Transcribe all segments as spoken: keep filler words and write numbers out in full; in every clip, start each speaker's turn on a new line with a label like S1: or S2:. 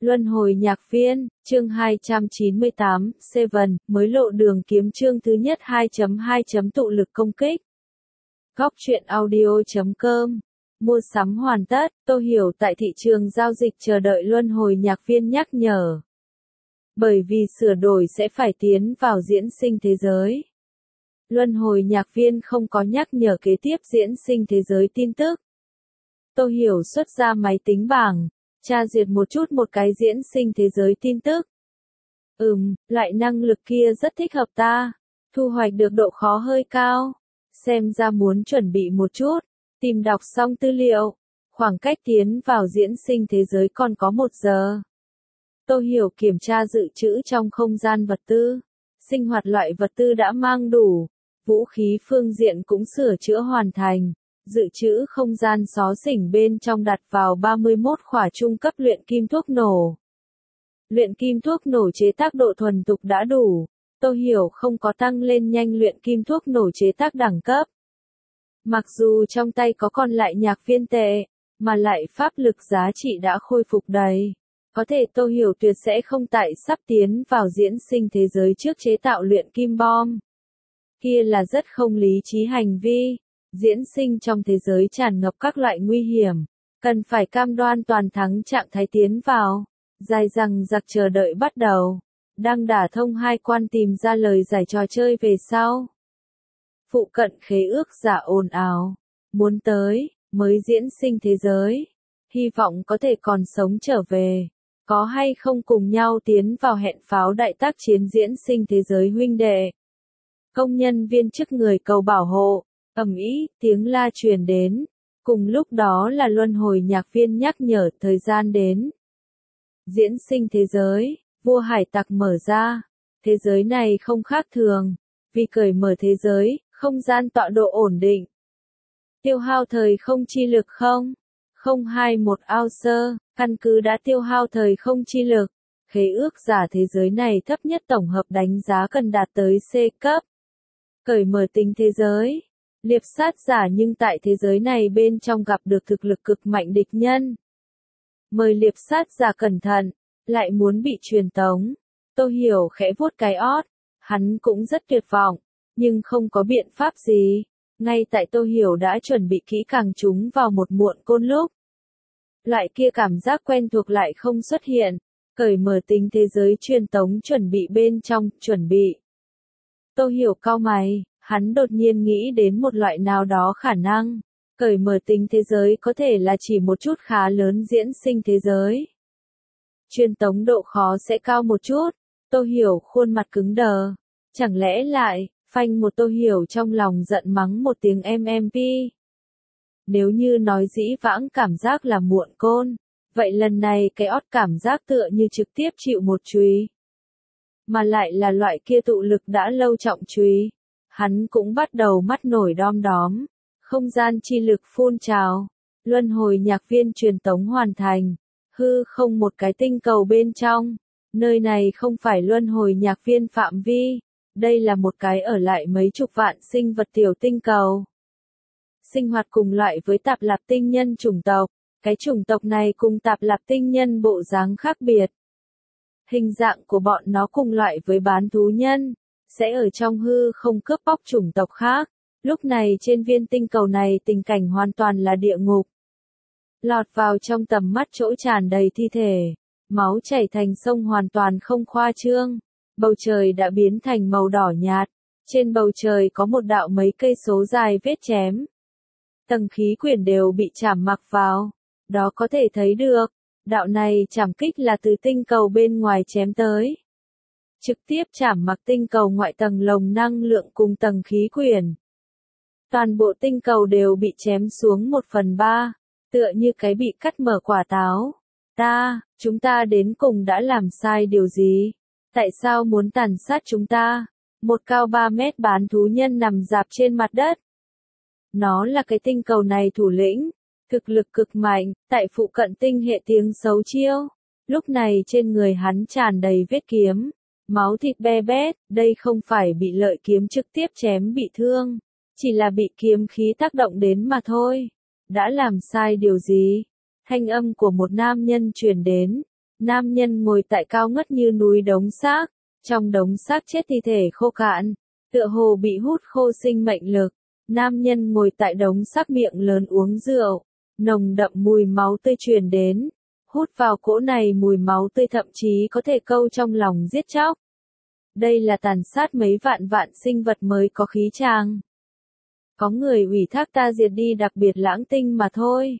S1: Luân hồi nhạc viên, chương hai trăm chín mươi tám, Seven, mới lộ đường kiếm chương thứ nhất hai chấm hai. Tụ lực công kích. Góc truyện audio chấm com. Mua sắm hoàn tất, Tô Hiểu tại thị trường giao dịch chờ đợi luân hồi nhạc viên nhắc nhở. Bởi vì sửa đổi sẽ phải tiến vào diễn sinh thế giới. Luân hồi nhạc viên không có nhắc nhở kế tiếp diễn sinh thế giới tin tức. Tô Hiểu xuất ra máy tính bảng, tra duyệt một chút một cái diễn sinh thế giới tin tức. Ừm, loại năng lực kia rất thích hợp ta. Thu hoạch được độ khó hơi cao. Xem ra muốn chuẩn bị một chút. Tìm đọc xong tư liệu. Khoảng cách tiến vào diễn sinh thế giới còn có một giờ. Tô Hiểu kiểm tra dự trữ trong không gian vật tư. Sinh hoạt loại vật tư đã mang đủ. Vũ khí phương diện cũng sửa chữa hoàn thành. Dự trữ không gian xó xỉnh bên trong đặt vào ba mươi mốt khỏa trung cấp luyện kim thuốc nổ. Luyện kim thuốc nổ chế tác độ thuần thục đã đủ. Tô Hiểu không có tăng lên nhanh luyện kim thuốc nổ chế tác đẳng cấp. Mặc dù trong tay có còn lại nhạc viên tệ, mà lại pháp lực giá trị đã khôi phục đầy. Có thể Tô Hiểu tuyệt sẽ không tại sắp tiến vào diễn sinh thế giới trước chế tạo luyện kim bom. Kia là rất không lý trí hành vi. Diễn sinh trong thế giới tràn ngập các loại nguy hiểm, cần phải cam đoan toàn thắng trạng thái tiến vào. Dài dằng dặc chờ đợi bắt đầu. Đang đả thông hai quan tìm ra lời giải trò chơi về sau. Phụ cận khế ước giả ồn ào. Muốn tới, mới diễn sinh thế giới. Hy vọng có thể còn sống trở về. Có hay không cùng nhau tiến vào hẹn pháo đại tác chiến diễn sinh thế giới huynh đệ. Công nhân viên chức người cầu bảo hộ. Ầm ĩ, tiếng la truyền đến. Cùng lúc đó là luân hồi nhạc viên nhắc nhở thời gian đến. Diễn sinh thế giới, vua hải tặc mở ra. Thế giới này không khác thường. Vì cởi mở thế giới, không gian tọa độ ổn định. Tiêu hao thời không chi lực không? không hai một ounce, căn cứ đã tiêu hao thời không chi lực. Khế ước giả thế giới này thấp nhất tổng hợp đánh giá cần đạt tới C cấp. Cởi mở tính thế giới. Liệp sát giả nhưng tại thế giới này bên trong gặp được thực lực cực mạnh địch nhân. Mời liệp sát giả cẩn thận, lại muốn bị truyền tống. Tô Hiểu khẽ vuốt cái ót, hắn cũng rất tuyệt vọng, nhưng không có biện pháp gì. Ngay tại Tô Hiểu đã chuẩn bị kỹ càng chúng vào một muộn côn lúc. Loại kia cảm giác quen thuộc lại không xuất hiện, cởi mở tính thế giới truyền tống chuẩn bị bên trong, chuẩn bị. Tô Hiểu cau mày. Hắn đột nhiên nghĩ đến một loại nào đó khả năng. Cởi mở tính thế giới có thể là chỉ một chút khá lớn diễn sinh thế giới. Truyền tống độ khó sẽ cao một chút. Tô Hiểu khuôn mặt cứng đờ. Chẳng lẽ lại, phanh một Tô Hiểu trong lòng giận mắng một tiếng em em pê. Nếu như nói dĩ vãng cảm giác là muộn côn, vậy lần này cái ót cảm giác tựa như trực tiếp chịu một chùy. Mà lại là loại kia tụ lực đã lâu trọng chùy. Hắn cũng bắt đầu mắt nổi đom đóm. Không gian chi lực phun trào. Luân hồi nhạc viên truyền tống hoàn thành. Hư không một cái tinh cầu bên trong. Nơi này không phải luân hồi nhạc viên phạm vi. Đây là một cái ở lại mấy chục vạn sinh vật tiểu tinh cầu. Sinh hoạt cùng loại với tạp lạp tinh nhân chủng tộc. Cái chủng tộc này cùng tạp lạp tinh nhân bộ dáng khác biệt. Hình dạng của bọn nó cùng loại với bán thú nhân. Sẽ ở trong hư không cướp bóc chủng tộc khác. Lúc này trên viên tinh cầu này tình cảnh hoàn toàn là địa ngục. Lọt vào trong tầm mắt chỗ tràn đầy thi thể. Máu chảy thành sông hoàn toàn không khoa trương. Bầu trời đã biến thành màu đỏ nhạt. Trên bầu trời có một đạo mấy cây số dài vết chém. Tầng khí quyển đều bị chảm mặc vào. Đó có thể thấy được. Đạo này chảm kích là từ tinh cầu bên ngoài chém tới. Trực tiếp chảm mặc tinh cầu ngoại tầng lồng năng lượng cùng tầng khí quyển. Toàn bộ tinh cầu đều bị chém xuống một phần ba, tựa như cái bị cắt mở quả táo. Ta, chúng ta đến cùng đã làm sai điều gì? Tại sao muốn tàn sát chúng ta? Một cao ba mét bán thú nhân nằm rạp trên mặt đất. Nó là cái tinh cầu này thủ lĩnh, thực lực cực mạnh, tại phụ cận tinh hệ tiếng xấu chiêu. Lúc này trên người hắn tràn đầy vết kiếm. Máu thịt be bét, đây không phải bị lợi kiếm trực tiếp chém bị thương, chỉ là bị kiếm khí tác động đến mà thôi. Đã làm sai điều gì? Thanh âm của một nam nhân truyền đến, Nam nhân ngồi tại cao ngất như núi đống xác, trong đống xác chết thi thể khô cạn, tựa hồ bị hút khô sinh mệnh lực. Nam nhân ngồi tại đống xác miệng lớn uống rượu, nồng đậm mùi máu tươi truyền đến, hút vào cỗ này mùi máu tươi thậm chí có thể câu trong lòng giết chóc. Đây là tàn sát mấy vạn vạn sinh vật mới có khí tràng. Có người ủy thác ta diệt đi đặc biệt lãng tinh mà thôi.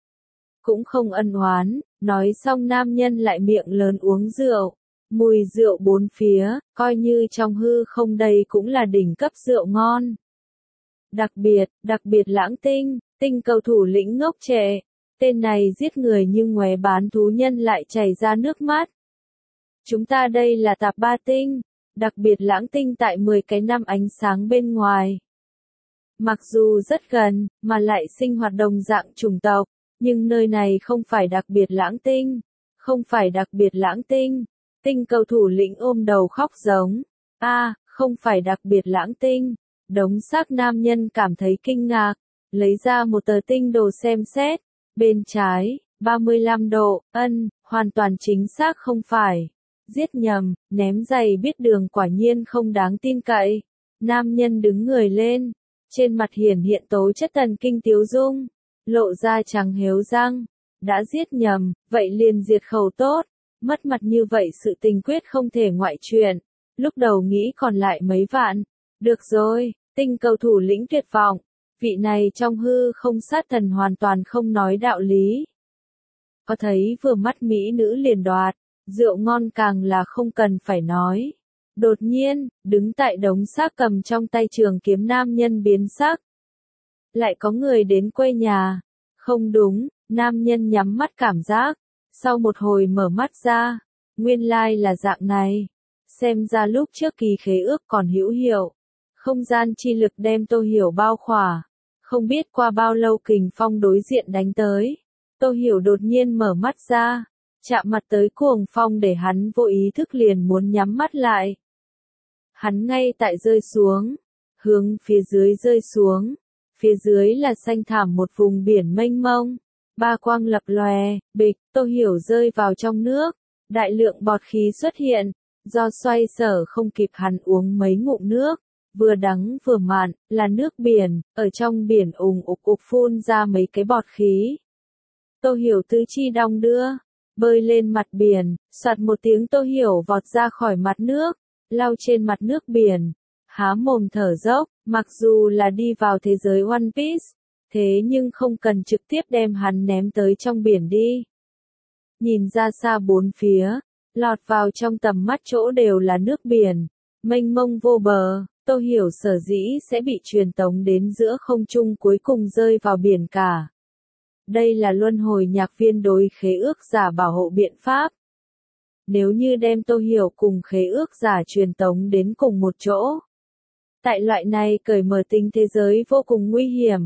S1: Cũng không ân oán, nói xong nam nhân lại miệng lớn uống rượu. Mùi rượu bốn phía, coi như trong hư không đây cũng là đỉnh cấp rượu ngon. Đặc biệt, đặc biệt lãng tinh, tinh cầu thủ lĩnh ngốc trệ. Tên này giết người như ngoé bán thú nhân lại chảy ra nước mắt. Chúng ta đây là tạp ba tinh, đặc biệt lãng tinh tại mười cái năm ánh sáng bên ngoài. Mặc dù rất gần, mà lại sinh hoạt đồng dạng chủng tộc, nhưng nơi này không phải đặc biệt lãng tinh, không phải đặc biệt lãng tinh. Tinh cầu thủ lĩnh ôm đầu khóc giống. A, à, không phải đặc biệt lãng tinh. Đống xác nam nhân cảm thấy kinh ngạc, lấy ra một tờ tinh đồ xem xét. Bên trái, ba mươi lăm độ, ân, hoàn toàn chính xác không phải. Giết nhầm, ném giày biết đường quả nhiên không đáng tin cậy. Nam nhân đứng người lên, trên mặt hiển hiện tố chất thần kinh tiếu dung, lộ ra trắng héo răng. Đã giết nhầm, vậy liền diệt khẩu tốt. Mất mặt như vậy sự tình quyết không thể ngoại truyền. Lúc đầu nghĩ còn lại mấy vạn. Được rồi, tinh cầu thủ lĩnh tuyệt vọng. Vị này trong hư không sát thần hoàn toàn không nói đạo lý. Có thấy vừa mắt mỹ nữ liền đoạt, rượu ngon càng là không cần phải nói. Đột nhiên, đứng tại đống xác cầm trong tay trường kiếm nam nhân biến sắc. Lại có người đến quê nhà. Không đúng, nam nhân nhắm mắt cảm giác. Sau một hồi mở mắt ra, nguyên lai là dạng này. Xem ra lúc trước kỳ khế ước còn hữu hiệu. Không gian chi lực đem Tô Hiểu bao khỏa. Không biết qua bao lâu kình phong đối diện đánh tới. Tô Hiểu đột nhiên mở mắt ra. Chạm mặt tới cuồng phong để hắn vô ý thức liền muốn nhắm mắt lại. Hắn ngay tại rơi xuống. Hướng phía dưới rơi xuống. Phía dưới là xanh thảm một vùng biển mênh mông. Ba quang lập lòe, bịch, Tô Hiểu rơi vào trong nước. Đại lượng bọt khí xuất hiện. Do xoay sở không kịp hắn uống mấy ngụm nước. Vừa đắng vừa mặn, là nước biển, ở trong biển ùng ục ục phun ra mấy cái bọt khí. Tô Hiểu tứ chi đong đưa, bơi lên mặt biển, soạt một tiếng Tô Hiểu vọt ra khỏi mặt nước, lao trên mặt nước biển, há mồm thở dốc, mặc dù là đi vào thế giới One Piece, thế nhưng không cần trực tiếp đem hắn ném tới trong biển đi. Nhìn ra xa bốn phía, lọt vào trong tầm mắt chỗ đều là nước biển, mênh mông vô bờ. Tô Hiểu sở dĩ sẽ bị truyền tống đến giữa không trung cuối cùng rơi vào biển cả. Đây là luân hồi nhạc viên đối khế ước giả bảo hộ biện pháp. Nếu như đem Tô Hiểu cùng khế ước giả truyền tống đến cùng một chỗ. Tại loại này cởi mở tính thế giới vô cùng nguy hiểm.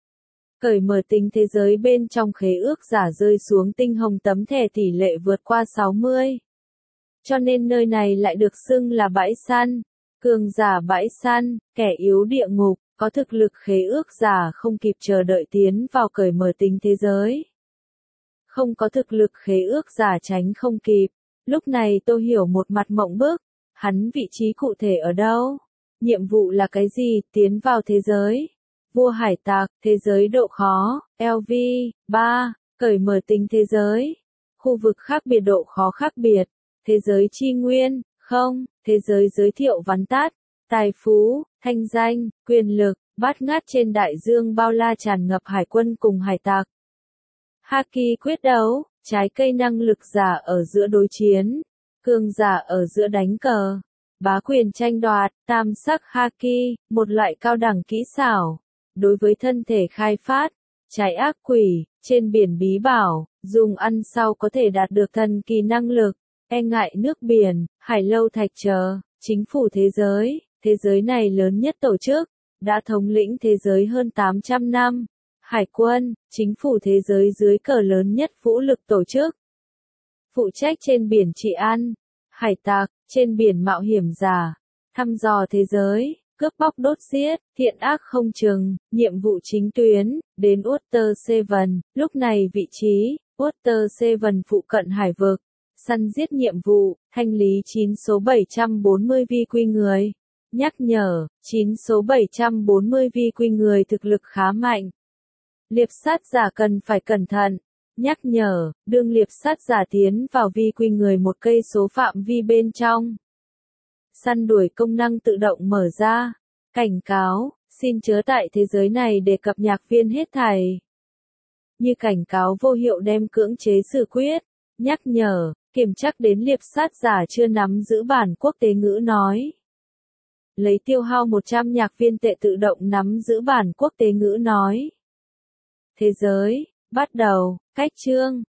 S1: Cởi mở tính thế giới bên trong khế ước giả rơi xuống tinh hồng tấm thẻ tỷ lệ vượt qua sáu mươi. Cho nên nơi này lại được xưng là bãi săn. Cường giả bãi săn, kẻ yếu địa ngục, có thực lực khế ước giả không kịp chờ đợi tiến vào cởi mở tính thế giới. Không có thực lực khế ước giả tránh không kịp. Lúc này Tô Hiểu một mặt mộng bức. Hắn vị trí cụ thể ở đâu? Nhiệm vụ là cái gì? Tiến vào thế giới. Vua hải tặc, thế giới độ khó, L V, ba, cởi mở tính thế giới. Khu vực khác biệt độ khó khác biệt. Thế giới chi nguyên, không, thế giới giới thiệu vắn tắt, tài phú, thanh danh, quyền lực, bát ngát trên đại dương bao la tràn ngập hải quân cùng hải tặc. Haki quyết đấu, trái cây năng lực giả ở giữa đối chiến, cường giả ở giữa đánh cờ, bá quyền tranh đoạt, tam sắc Haki, một loại cao đẳng kỹ xảo, đối với thân thể khai phát, trái ác quỷ, trên biển bí bảo, dùng ăn sau có thể đạt được thần kỳ năng lực. E ngại nước biển, hải lâu thạch chờ, chính phủ thế giới, thế giới này lớn nhất tổ chức, đã thống lĩnh thế giới hơn tám trăm năm. Hải quân, chính phủ thế giới dưới cờ lớn nhất vũ lực tổ chức. Phụ trách trên biển trị an, hải tặc, trên biển mạo hiểm giả, thăm dò thế giới, cướp bóc đốt giết, thiện ác không chừng, nhiệm vụ chính tuyến, đến Water Seven, lúc này vị trí, Water Seven phụ cận hải vực. Săn giết nhiệm vụ, thanh lý chín số bảy trăm bốn mươi vi quy người. Nhắc nhở, chín số bảy trăm bốn mươi vi quy người thực lực khá mạnh. Liệp sát giả cần phải cẩn thận. Nhắc nhở, đương liệp sát giả tiến vào vi quy người một cây số phạm vi bên trong. Săn đuổi công năng tự động mở ra. Cảnh cáo, xin chớ tại thế giới này đề cập nhạc viên hết thảy. Như cảnh cáo vô hiệu đem cưỡng chế xử quyết. Nhắc nhở, kiểm chắc đến liệp sát giả chưa nắm giữ bản quốc tế ngữ nói. Lấy tiêu hao một trăm nhạc viên tệ tự động nắm giữ bản quốc tế ngữ nói. Thế giới, bắt đầu, cách chương.